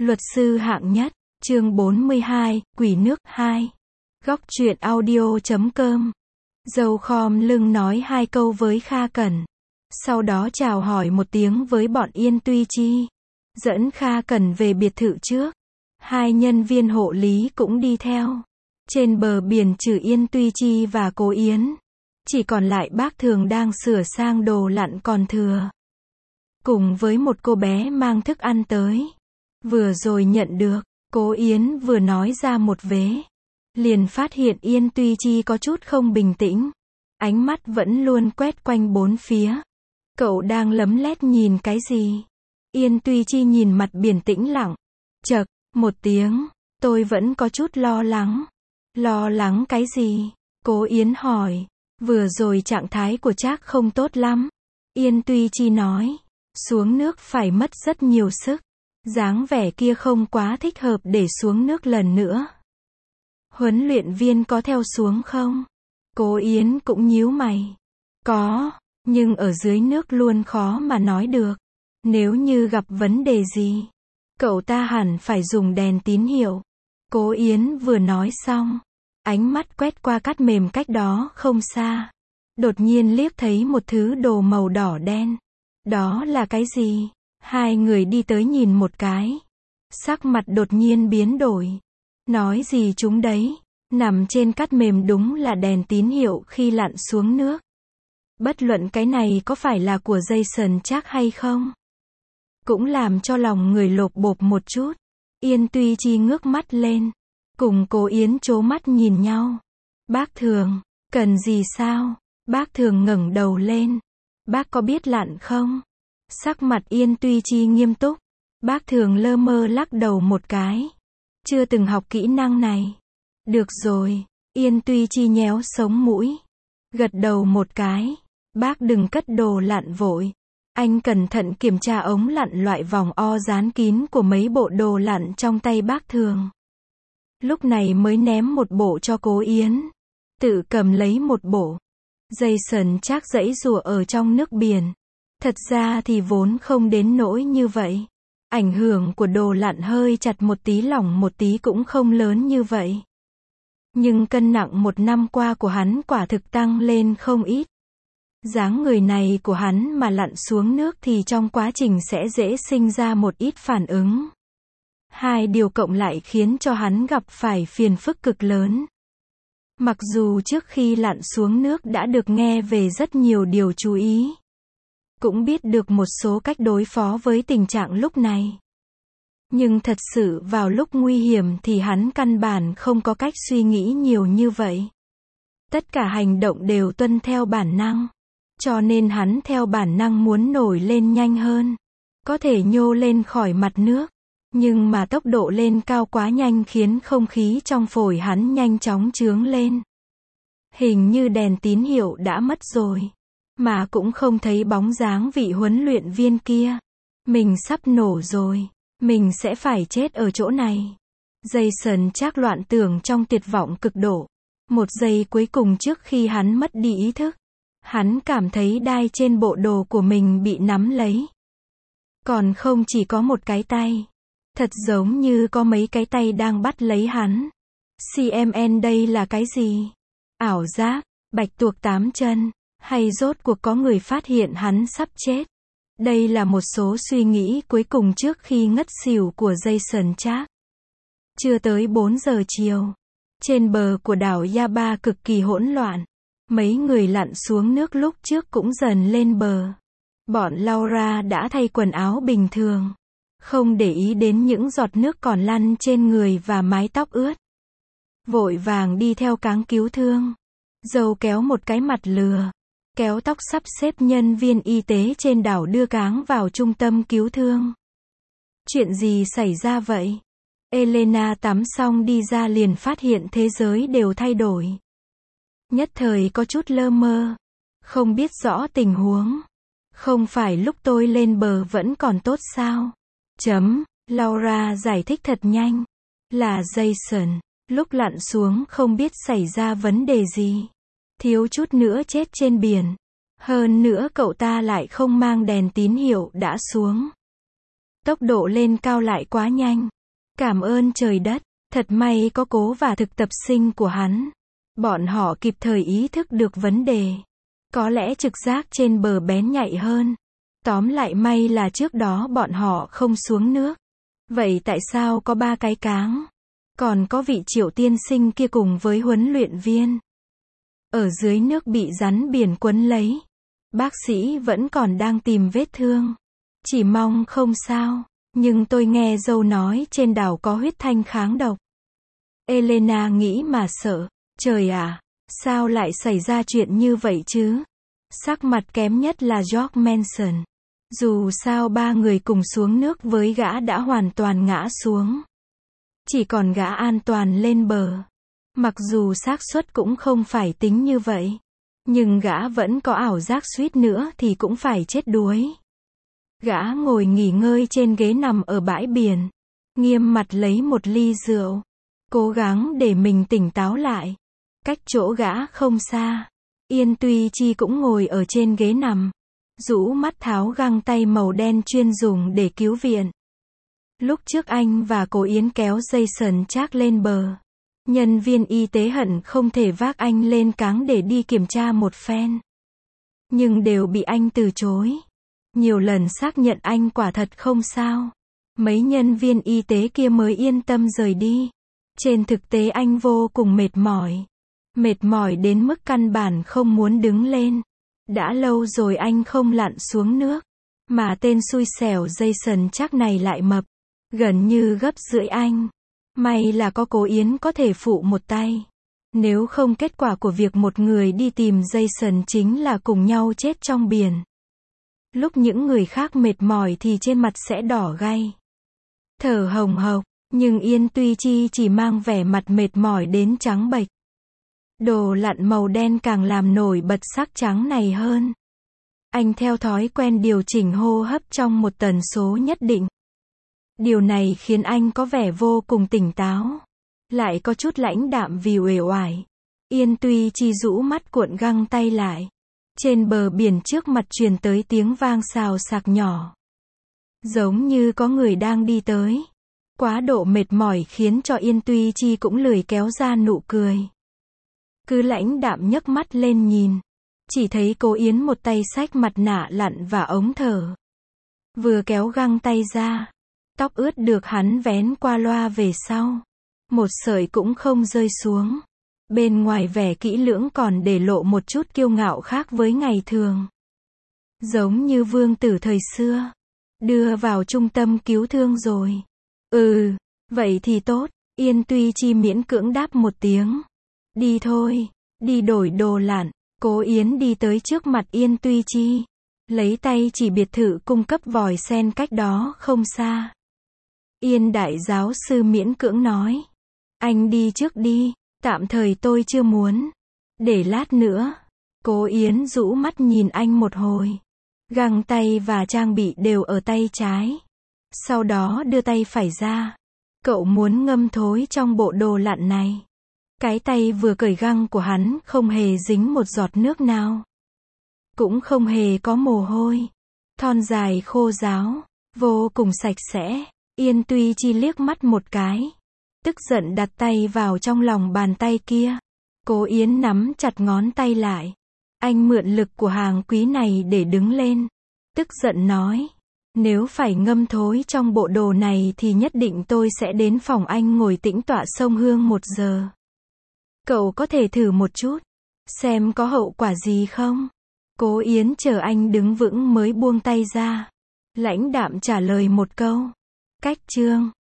Luật sư hạng nhất, chương 42, Quỷ nước 2. Góc truyện audio.com. Dâu khom lưng nói hai câu với Kha Cẩn. Sau đó chào hỏi một tiếng với bọn Yên Tuy Chi. Dẫn Kha Cẩn về biệt thự trước. Hai nhân viên hộ lý cũng đi theo. Trên bờ biển trừ Yên Tuy Chi và Cố Yến. Chỉ còn lại bác Thường đang sửa sang đồ lặn còn thừa. Cùng với một cô bé mang thức ăn tới. Vừa rồi nhận được, Cố Yến vừa nói ra một vế. Liền phát hiện Yên Tuy Chi có chút không bình tĩnh. Ánh mắt vẫn luôn quét quanh bốn phía. Cậu đang lấm lét nhìn cái gì? Yên Tuy Chi nhìn mặt biển tĩnh lặng. Chậc, một tiếng, tôi vẫn có chút lo lắng. Lo lắng cái gì? Cố Yến hỏi. Vừa rồi trạng thái của Trác không tốt lắm. Yên Tuy Chi nói. Xuống nước phải mất rất nhiều sức. Dáng vẻ kia không quá thích hợp để xuống nước lần nữa. Huấn luyện viên có theo xuống không? Cố Yến cũng nhíu mày. Có, nhưng ở dưới nước luôn khó mà nói được. Nếu như gặp vấn đề gì, cậu ta hẳn phải dùng đèn tín hiệu. Cố Yến vừa nói xong, ánh mắt quét qua cát mềm cách đó không xa. Đột nhiên liếc thấy một thứ đồ màu đỏ đen. Đó là cái gì? Hai người đi tới nhìn một cái. Sắc mặt đột nhiên biến đổi. Nói gì chúng đấy? Nằm trên cát mềm đúng là đèn tín hiệu khi lặn xuống nước. Bất luận cái này có phải là của Jason Trác hay không, cũng làm cho lòng người lột bột một chút. Yên Tuy Chi ngước mắt lên. Cùng Cố Yến trố mắt nhìn nhau. Bác Thường, cần gì sao? Bác Thường ngẩng đầu lên. Bác có biết lặn không? Sắc mặt Yên Tuy Chi nghiêm túc. Bác Thường lơ mơ lắc đầu một cái. Chưa từng học kỹ năng này. Được rồi. Yên Tuy Chi nhéo sống mũi. Gật đầu một cái. Bác đừng cất đồ lặn vội. Anh cẩn thận kiểm tra ống lặn loại vòng o dán kín của mấy bộ đồ lặn trong tay bác Thường. Lúc này mới ném một bộ cho Cố Yến. Tự cầm lấy một bộ. Jason Trác giãy giụa ở trong nước biển. Thật ra thì vốn không đến nỗi như vậy. Ảnh hưởng của đồ lặn hơi chặt một tí lỏng một tí cũng không lớn như vậy. Nhưng cân nặng một năm qua của hắn quả thực tăng lên không ít. Dáng người này của hắn mà lặn xuống nước thì trong quá trình sẽ dễ sinh ra một ít phản ứng. Hai điều cộng lại khiến cho hắn gặp phải phiền phức cực lớn. Mặc dù trước khi lặn xuống nước đã được nghe về rất nhiều điều chú ý. Cũng biết được một số cách đối phó với tình trạng lúc này. Nhưng thật sự vào lúc nguy hiểm thì hắn căn bản không có cách suy nghĩ nhiều như vậy. Tất cả hành động đều tuân theo bản năng. Cho nên hắn theo bản năng muốn nổi lên nhanh hơn. Có thể nhô lên khỏi mặt nước. Nhưng mà tốc độ lên cao quá nhanh khiến không khí trong phổi hắn nhanh chóng chướng lên. Hình như đèn tín hiệu đã mất rồi. Mà cũng không thấy bóng dáng vị huấn luyện viên kia. Mình sắp nổ rồi. Mình sẽ phải chết ở chỗ này. Jason Trác loạn tưởng trong tuyệt vọng cực độ. Một giây cuối cùng trước khi hắn mất đi ý thức. Hắn cảm thấy đai trên bộ đồ của mình bị nắm lấy. Còn không chỉ có một cái tay. Thật giống như có mấy cái tay đang bắt lấy hắn. CMN đây là cái gì? Ảo giác, bạch tuộc 8 chân, hay rốt cuộc có người phát hiện hắn sắp chết? Đây là một số suy nghĩ cuối cùng trước khi ngất xỉu của Jason Trác. Chưa tới 4 giờ chiều. Trên bờ của đảo Yaba cực kỳ hỗn loạn. Mấy người lặn xuống nước lúc trước cũng dần lên bờ. Bọn Laura đã thay quần áo bình thường. Không để ý đến những giọt nước còn lăn trên người và mái tóc ướt. Vội vàng đi theo cáng cứu thương. Dâu kéo một cái mặt lừa. Kéo tóc sắp xếp nhân viên y tế trên đảo đưa cáng vào trung tâm cứu thương. Chuyện gì xảy ra vậy? Elena tắm xong đi ra liền phát hiện thế giới đều thay đổi. Nhất thời có chút lơ mơ. Không biết rõ tình huống. Không phải lúc tôi lên bờ vẫn còn tốt sao? Laura giải thích thật nhanh. Là Jason. Lúc lặn xuống không biết xảy ra vấn đề gì. Thiếu chút nữa chết trên biển. Hơn nữa cậu ta lại không mang đèn tín hiệu đã xuống. Tốc độ lên cao lại quá nhanh. Cảm ơn trời đất, thật may có Cố và thực tập sinh của hắn. Bọn họ kịp thời ý thức được vấn đề. Có lẽ trực giác trên bờ bén nhạy hơn. Tóm lại may là trước đó bọn họ không xuống nước. Vậy tại sao có 3 cái cáng? Còn có vị Triệu tiên sinh kia cùng với huấn luyện viên. Ở dưới nước bị rắn biển quấn lấy. Bác sĩ vẫn còn đang tìm vết thương. Chỉ mong không sao. Nhưng tôi nghe dâu nói trên đảo có huyết thanh kháng độc. Elena nghĩ mà sợ. Trời ạ, sao lại xảy ra chuyện như vậy chứ? Sắc mặt kém nhất là George Manson. Dù sao 3 người cùng xuống nước với gã đã hoàn toàn ngã xuống. Chỉ còn gã an toàn lên bờ. Mặc dù xác suất cũng không phải tính như vậy. Nhưng gã vẫn có ảo giác suýt nữa thì cũng phải chết đuối. Gã ngồi nghỉ ngơi trên ghế nằm ở bãi biển. Nghiêm mặt lấy một ly rượu. Cố gắng để mình tỉnh táo lại. Cách chỗ gã không xa. Yên Tuy Chi cũng ngồi ở trên ghế nằm. Rũ mắt tháo găng tay màu đen chuyên dùng để cứu viện. Lúc trước anh và cô Yến kéo Jason Trác lên bờ. Nhân viên y tế hận không thể vác anh lên cáng để đi kiểm tra một phen. Nhưng đều bị anh từ chối. Nhiều lần xác nhận anh quả thật không sao. Mấy nhân viên y tế kia mới yên tâm rời đi. Trên thực tế anh vô cùng mệt mỏi. Mệt mỏi đến mức căn bản không muốn đứng lên. Đã lâu rồi anh không lặn xuống nước. Mà tên xui xẻo Jason Trác này lại mập. Gần như gấp rưỡi anh. May là có cô Yến có thể phụ một tay. Nếu không kết quả của việc một người đi tìm Jason chính là cùng nhau chết trong biển. Lúc những người khác mệt mỏi thì trên mặt sẽ đỏ gay. Thở hồng hộc, nhưng Yên Tuy Chi chỉ mang vẻ mặt mệt mỏi đến trắng bệch. Đồ lặn màu đen càng làm nổi bật sắc trắng này hơn. Anh theo thói quen điều chỉnh hô hấp trong một tần số nhất định. Điều này khiến anh có vẻ vô cùng tỉnh táo. Lại có chút lãnh đạm vì uể oải. Yên Tuy Chi rũ mắt cuộn găng tay lại. Trên bờ biển trước mặt truyền tới tiếng vang xào xạc nhỏ. Giống như có người đang đi tới. Quá độ mệt mỏi khiến cho Yên Tuy Chi cũng lười kéo ra nụ cười. Cứ lãnh đạm nhấc mắt lên nhìn. Chỉ thấy cô Yến một tay xách mặt nạ lặn và ống thở. Vừa kéo găng tay ra. Tóc ướt được hắn vén qua loa về sau. Một sợi cũng không rơi xuống. Bên ngoài vẻ kỹ lưỡng còn để lộ một chút kiêu ngạo khác với ngày thường. Giống như vương tử thời xưa. Đưa vào trung tâm cứu thương rồi. Vậy thì tốt. Yên Tuy Chi miễn cưỡng đáp một tiếng. Đi thôi, đi đổi đồ lặn. Cố Yến đi tới trước mặt Yên Tuy Chi. Lấy tay chỉ biệt thự cung cấp vòi sen cách đó không xa. Yên đại giáo sư miễn cưỡng nói. Anh đi trước đi, tạm thời tôi chưa muốn. Để lát nữa. Cố Yến rũ mắt nhìn anh một hồi. Găng tay và trang bị đều ở tay trái. Sau đó đưa tay phải ra. Cậu muốn ngâm thối trong bộ đồ lặn này. Cái tay vừa cởi găng của hắn không hề dính một giọt nước nào. Cũng không hề có mồ hôi. Thon dài khô ráo. Vô cùng sạch sẽ. Yên Tuy Chi liếc mắt một cái. Tức giận đặt tay vào trong lòng bàn tay kia. Cố Yến nắm chặt ngón tay lại. Anh mượn lực của hàng quý này để đứng lên. Tức giận nói. Nếu phải ngâm thối trong bộ đồ này thì nhất định tôi sẽ đến phòng anh ngồi tĩnh tọa sông Hương 1 giờ. Cậu có thể thử một chút. Xem có hậu quả gì không? Cố Yến chờ anh đứng vững mới buông tay ra. Lãnh đạm trả lời một câu. Cách chương